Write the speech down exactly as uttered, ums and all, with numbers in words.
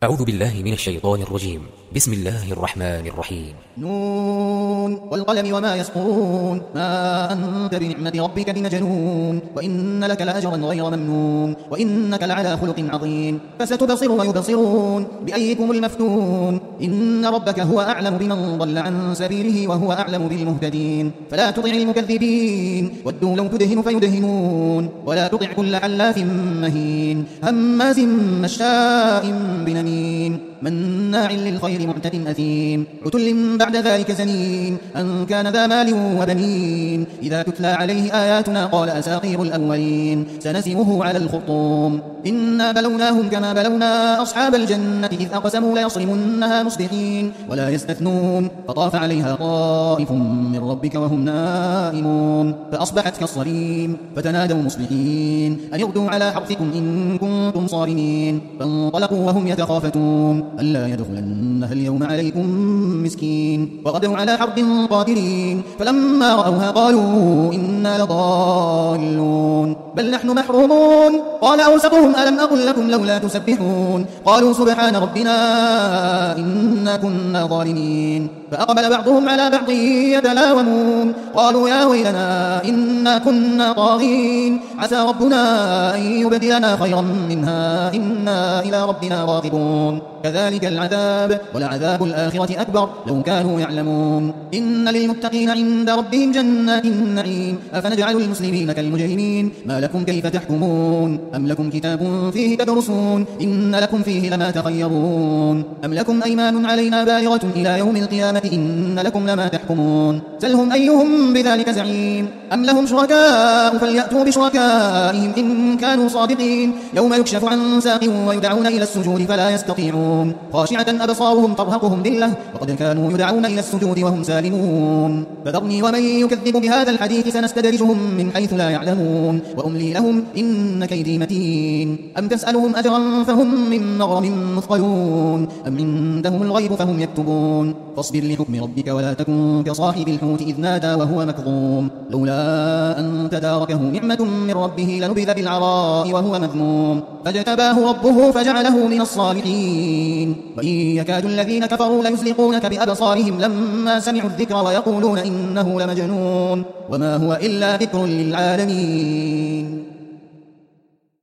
أعوذ بالله من الشيطان الرجيم. بسم الله الرحمن الرحيم. نون والقلم وما يسطرون ما أنت بنعمة ربك بمجنون وإن لك لأجرا غير ممنون وإنك لعلى خلق عظيم فستبصر ويبصرون بأيكم المفتون إن ربك هو أعلم بمن ضل عن سبيله وهو أعلم بالمهتدين فلا تطع المكذبين ودوا لو تدهن فيدهنون ولا تطع كل حلاف مهين هماز مشاء بنميم مناع للخير معتد أثيم عتل بعد ذلك زنين أن كان ذا مال وبنين إذا تتلى عليه آياتنا قال أساطير الأولين سنسمه على الخرطوم إنا بلوناهم كما بلونا أصحاب الجنة إذ أقسموا ليصرمنها مصبحين ولا يستثنون فطاف عليها طائف من ربك وهم نائمون فأصبحت كالصريم فتنادوا مصبحين أن اغدوا على حرثكم إن كنتم صارمين فانطلقوا وهم يتخافتون ألا يدخلنها اليوم عليكم مسكين وغدوا على حرب قادرين فلما رأوها قالوا إنا لضالون بل نحن محرومون قال أوسطهم ألم أقل لكم لولا تسبحون قالوا سبحان ربنا إنا كنا ظالمين فأقبل بعضهم على بعض يتلاومون قالوا يا ويلنا إنا كنا طاغين عسى ربنا أن يبدلنا خيرا منها إنا إلى ربنا راغبون كذلك العذاب ولعذاب الآخرة أكبر لو كانوا يعلمون إن للمتقين عند ربهم جنات النعيم أفنجعل المسلمين كالمجرمين ما لكم كيف تحكمون أم لكم كتاب فيه تدرسون إن لكم فيه لما تخيرون أم لكم أيمان علينا بالغة إلى يوم القيامة إن لكم لما تحكمون سلهم أيهم بذلك زعيم أم لهم شركاء فليأتوا بشركائهم إن كانوا صادقين يوم يكشف عن ساق ويدعون إلى السجود فلا يستطيعون خاشعة أبصارهم ترهقهم ذلة وقد كانوا يدعون إلى السجود وهم سالمون فذرني ومن يكذب بهذا الحديث سنستدرجهم من حيث لا يعلمون وأملي لهم إن كيدي متين أم تسألهم أجرا فهم من مغرم مثقلون أم عندهم الغيب فهم يكتبون فاصبر لحكم ربك ولا تكن كصاحب الحوت إذ نادى وهو مكظوم لولا أن تداركه نعمة من ربه لنبذ بالعراء وهو مذموم فاجتباه ربه فجعله من الصالحين وإن يكاد الذين كفروا ليزلقونك بأبصارهم لما سمعوا الذكر ويقولون إنه لمجنون وما هو إلا ذكر للعالمين.